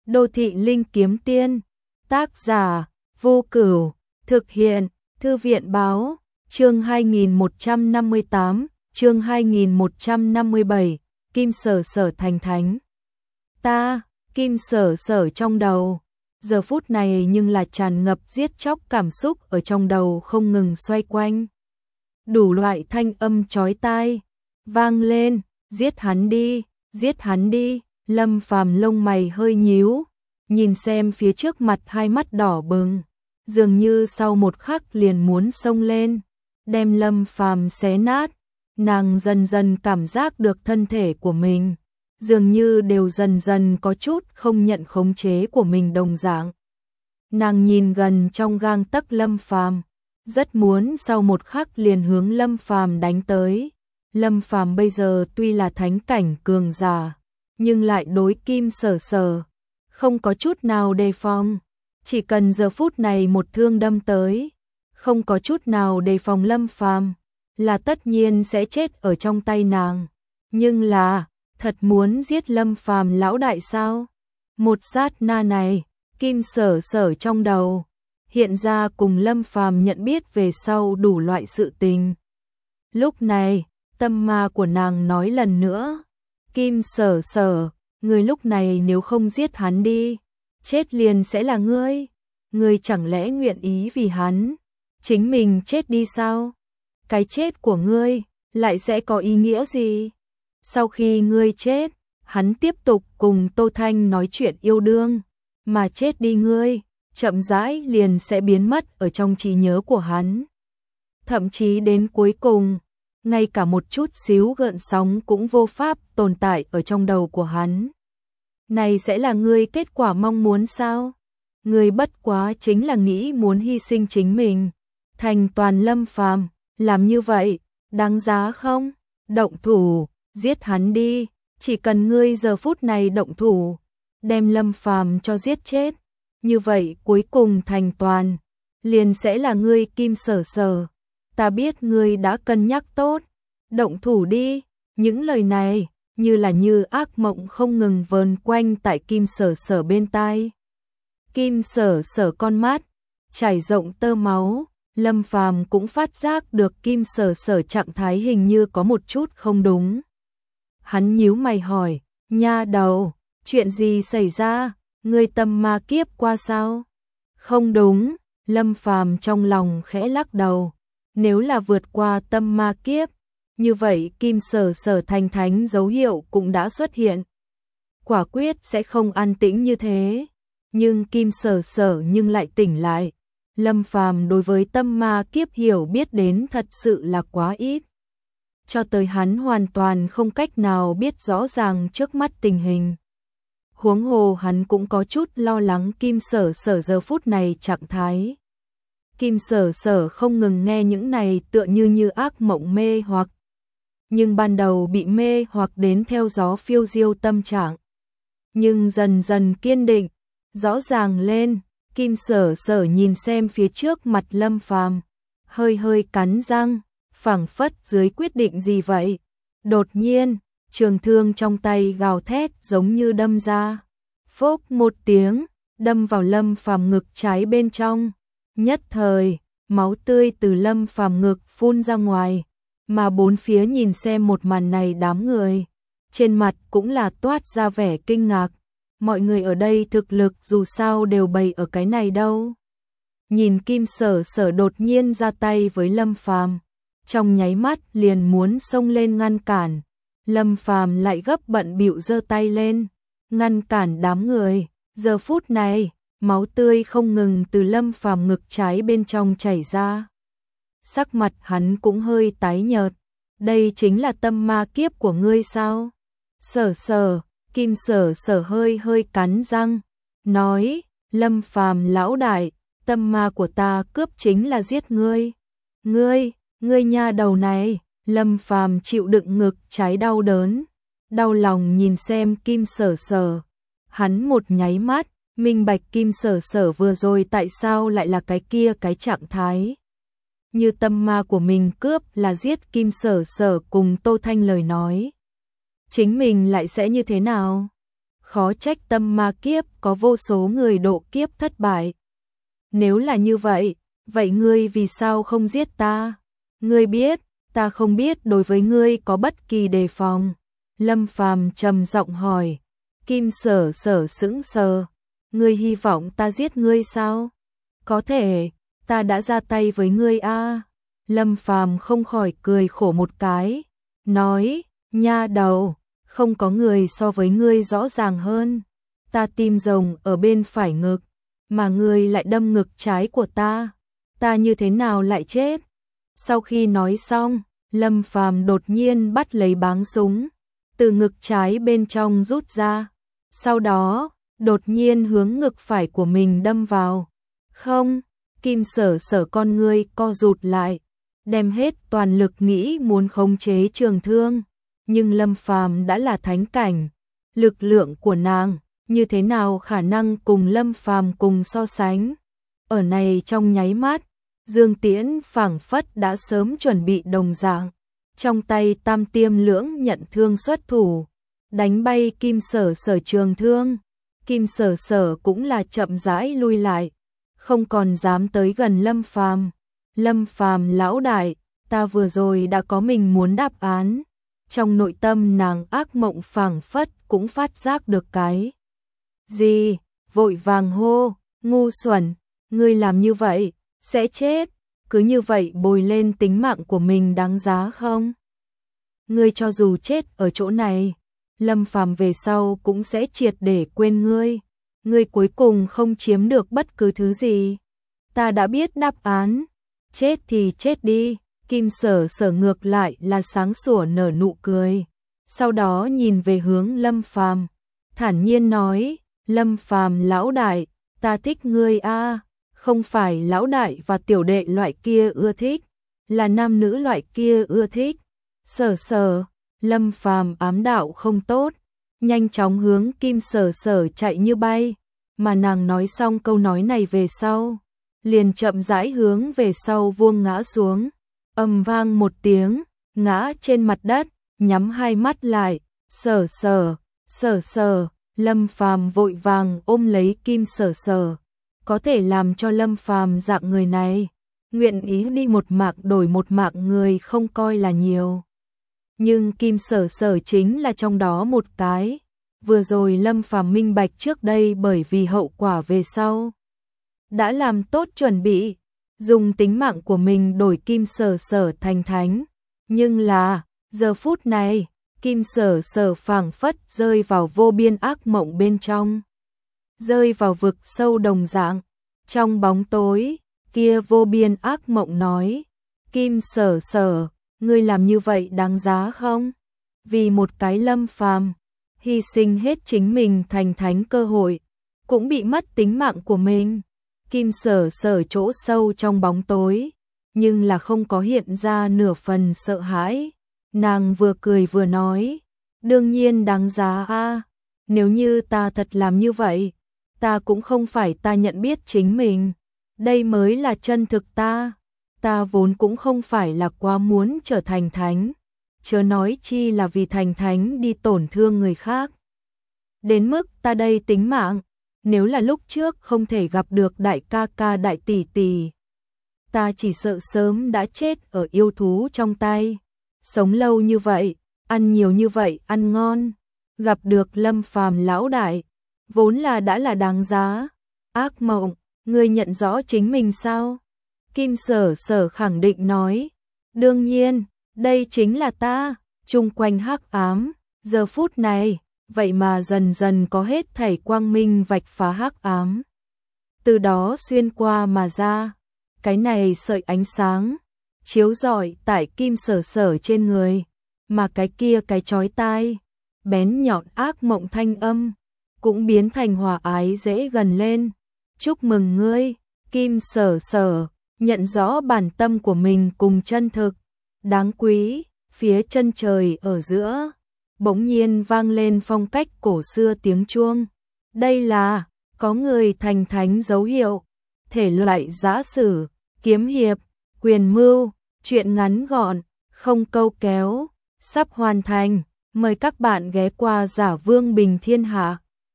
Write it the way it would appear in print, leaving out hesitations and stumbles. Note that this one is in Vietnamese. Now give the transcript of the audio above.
Đô thị linh kiếm tiên, tác giả, Vô Cửu, thực hiện, Thư viện báo, chương 2158, chương 2157, Kim Sở Sở thành thánh. Ta, Kim Sở Sở trong đầu, giờ phút này nhưng là tràn ngập giết chóc cảm xúc ở trong đầu không ngừng xoay quanh. Đủ loại thanh âm chói tai, vang lên, giết hắn đi, giết hắn đi. Lâm Phàm lông mày hơi nhíu, nhìn xem phía trước mặt hai mắt đỏ bừng, dường như sau một khắc liền muốn xông lên, đem Lâm Phàm xé nát. Nàng dần dần cảm giác được thân thể của mình, dường như đều dần dần có chút không nhận khống chế của mình đồng dạng. Nàng nhìn gần trong gang tấc Lâm Phàm, rất muốn sau một khắc liền hướng Lâm Phàm đánh tới. Lâm Phàm bây giờ tuy là thánh cảnh cường giả, nhưng lại đối Kim Sở Sở không có chút nào đề phòng, chỉ cần giờ phút này một thương đâm tới, không có chút nào đề phòng Lâm Phàm là tất nhiên sẽ chết ở trong tay nàng. Nhưng là, thật muốn giết Lâm Phàm lão đại sao? Một sát na này, Kim Sở Sở trong đầu hiện ra cùng Lâm Phàm nhận biết về sau đủ loại sự tình. Lúc này, tâm ma của nàng nói lần nữa, Kim Sở Sở, người lúc này nếu không giết hắn đi, chết liền sẽ là ngươi. Ngươi chẳng lẽ nguyện ý vì hắn chính mình chết đi sao? Cái chết của ngươi lại sẽ có ý nghĩa gì? Sau khi ngươi chết, hắn tiếp tục cùng Tô Thanh nói chuyện yêu đương, mà chết đi ngươi, chậm rãi liền sẽ biến mất ở trong trí nhớ của hắn. Thậm chí đến cuối cùng, ngay cả một chút xíu gợn sóng cũng vô pháp tồn tại ở trong đầu của hắn. Này sẽ là ngươi kết quả mong muốn sao? Ngươi bất quá chính là nghĩ muốn hy sinh chính mình, thành toàn Lâm Phàm, làm như vậy, đáng giá không? Động thủ, giết hắn đi, chỉ cần ngươi giờ phút này động thủ, đem Lâm Phàm cho giết chết, như vậy cuối cùng thành toàn, liền sẽ là ngươi Kim Sở Sở. Ta biết ngươi đã cân nhắc tốt, động thủ đi. Những lời này như là như ác mộng không ngừng vờn quanh tại Kim Sở Sở bên tai. Kim Sở Sở con mắt trải rộng tơ máu, Lâm Phàm cũng phát giác được Kim Sở Sở trạng thái hình như có một chút không đúng. Hắn nhíu mày hỏi, nha đầu, chuyện gì xảy ra, ngươi tâm ma kiếp qua sao? Không đúng, Lâm Phàm trong lòng khẽ lắc đầu. Nếu là vượt qua tâm ma kiếp, như vậy Kim Sở Sở thành thánh dấu hiệu cũng đã xuất hiện. Quả quyết sẽ không an tĩnh như thế. Nhưng Kim Sở Sở nhưng lại tỉnh lại. Lâm Phàm đối với tâm ma kiếp hiểu biết đến thật sự là quá ít. Cho tới hắn hoàn toàn không cách nào biết rõ ràng trước mắt tình hình. Huống hồ hắn cũng có chút lo lắng Kim Sở Sở giờ phút này trạng thái. Kim Sở Sở không ngừng nghe những này tựa như ác mộng mê hoặc. Nhưng ban đầu bị mê hoặc đến theo gió phiêu diêu tâm trạng. Nhưng dần dần kiên định, rõ ràng lên, Kim Sở Sở nhìn xem phía trước mặt Lâm Phàm, hơi hơi cắn răng, phảng phất dưới quyết định gì vậy. Đột nhiên, trường thương trong tay gào thét giống như đâm ra. Phốc một tiếng, đâm vào Lâm Phàm ngực trái bên trong. Nhất thời, máu tươi từ Lâm Phàm ngực phun ra ngoài, mà bốn phía nhìn xem một màn này đám người, trên mặt cũng là toát ra vẻ kinh ngạc. Mọi người ở đây thực lực dù sao đều bày ở cái này đâu. Nhìn Kim Sở Sở đột nhiên ra tay với Lâm Phàm, trong nháy mắt liền muốn xông lên ngăn cản. Lâm Phàm lại gấp bận bịu giơ tay lên, ngăn cản đám người. Giờ phút này, máu tươi không ngừng từ Lâm Phàm ngực trái bên trong chảy ra. Sắc mặt hắn cũng hơi tái nhợt. Đây chính là tâm ma kiếp của ngươi sao? Sở Sở, Kim Sở Sở hơi hơi cắn răng, nói, Lâm Phàm lão đại, tâm ma của ta cướp chính là giết ngươi. Ngươi nha đầu này. Lâm Phàm chịu đựng ngực trái đau đớn, đau lòng nhìn xem Kim Sở Sở. Hắn một nháy mắt minh bạch Kim Sở Sở vừa rồi tại sao lại là cái trạng thái. Như tâm ma của mình cướp là giết Kim Sở Sở cùng Tô Thanh lời nói. Chính mình lại sẽ như thế nào? khó trách tâm ma kiếp có vô số người độ kiếp thất bại. Nếu là như vậy, vậy ngươi vì sao không giết ta? Ngươi biết, ta không biết đối với ngươi có bất kỳ đề phòng. Lâm Phàm trầm giọng hỏi. Kim Sở Sở sững sờ. Ngươi hy vọng ta giết ngươi sao? Có thể, ta đã ra tay với ngươi a. Lâm Phàm không khỏi cười khổ một cái, nói, nha đầu, không có người so với ngươi rõ ràng hơn. Ta tim rồng ở bên phải ngực, mà ngươi lại đâm ngực trái của ta như thế nào lại chết? Sau khi nói xong, Lâm Phàm đột nhiên bắt lấy báng súng, từ ngực trái bên trong rút ra, sau đó, đột nhiên hướng ngực phải của mình đâm vào. Không, Kim Sở Sở con ngươi co rụt lại, đem hết toàn lực nghĩ muốn khống chế trường thương, nhưng Lâm Phàm đã là thánh cảnh, lực lượng của nàng như thế nào khả năng cùng Lâm Phàm cùng so sánh. Ở này trong nháy mắt, Dương Tiễn phảng phất đã sớm chuẩn bị đồng dạng, trong tay Tam Tiêm Lưỡng nhận thương xuất thủ, đánh bay Kim Sở Sở trường thương. Kim Sở Sở cũng là chậm rãi lui lại, không còn dám tới gần Lâm Phàm. Lâm Phàm lão đại, ta vừa rồi đã có mình muốn đáp án. Trong nội tâm nàng ác mộng phảng phất cũng phát giác được cái gì, vội vàng hô, ngu xuẩn, ngươi làm như vậy, sẽ chết, cứ như vậy bồi lên tính mạng của mình đáng giá không? Ngươi cho dù chết ở chỗ này, Lâm Phàm về sau cũng sẽ triệt để quên ngươi cuối cùng không chiếm được bất cứ thứ gì. Ta đã biết đáp án, chết thì chết đi. Kim Sở Sở ngược lại là sáng sủa nở nụ cười, sau đó nhìn về hướng Lâm Phàm, thản nhiên nói, Lâm Phàm lão đại, ta thích ngươi a, không phải lão đại và tiểu đệ loại kia ưa thích, là nam nữ loại kia ưa thích. Sở Sở, Lâm Phàm ám đạo không tốt, nhanh chóng hướng Kim Sở Sở chạy như bay, mà nàng nói xong câu nói này về sau, liền chậm rãi hướng về sau vuông ngã xuống, ầm vang một tiếng, ngã trên mặt đất, nhắm hai mắt lại. Sở Sở, Sở Sở, Lâm Phàm vội vàng ôm lấy Kim Sở Sở, có thể làm cho Lâm Phàm dạng người này nguyện ý đi một mạng đổi một mạng người không coi là nhiều. Nhưng Kim Sở Sở chính là trong đó một cái. Vừa rồi Lâm Phàm minh bạch trước đây bởi vì hậu quả về sau, đã làm tốt chuẩn bị, dùng tính mạng của mình đổi Kim Sở Sở thành thánh. Nhưng là, giờ phút này, Kim Sở Sở phảng phất rơi vào vô biên ác mộng bên trong, rơi vào vực sâu đồng dạng. Trong bóng tối, kia vô biên ác mộng nói, Kim Sở Sở, ngươi làm như vậy đáng giá không? Vì một cái Lâm Phàm, hy sinh hết chính mình thành thánh cơ hội, cũng bị mất tính mạng của mình. Kim Sở Sở chỗ sâu trong bóng tối, nhưng là không có hiện ra nửa phần sợ hãi. Nàng vừa cười vừa nói, đương nhiên đáng giá a, nếu như ta thật làm như vậy, ta cũng không phải ta nhận biết chính mình, đây mới là chân thực ta vốn cũng không phải là quá muốn trở thành thánh, chớ nói chi là vì thành thánh đi tổn thương người khác. Đến mức ta đây tính mạng, nếu là lúc trước không thể gặp được đại ca ca đại tỷ tỷ, ta chỉ sợ sớm đã chết ở yêu thú trong tay. Sống lâu như vậy, ăn nhiều như vậy, ăn ngon, gặp được Lâm Phàm lão đại, vốn là đã là đáng giá. Ác mộng, ngươi nhận rõ chính mình sao? Kim Sở Sở khẳng định nói, đương nhiên, đây chính là ta. Chung quanh hắc ám, giờ phút này, vậy mà dần dần có hết thảy quang minh vạch phá hắc ám, từ đó xuyên qua mà ra. Cái này sợi ánh sáng chiếu rọi tại Kim Sở Sở trên người, mà cái kia cái chói tai bén nhọn ác mộng thanh âm cũng biến thành hòa ái dễ gần lên. Chúc mừng ngươi, Kim Sở Sở, nhận rõ bản tâm của mình cùng chân thực, đáng quý. Phía chân trời ở giữa, bỗng nhiên vang lên phong cách cổ xưa tiếng chuông. Đây là có người thành thánh dấu hiệu, thể loại giã sử, kiếm hiệp, quyền mưu, truyện ngắn gọn, không câu kéo, sắp hoàn thành. Mời các bạn ghé qua Giả Vương Bình Thiên Hạ.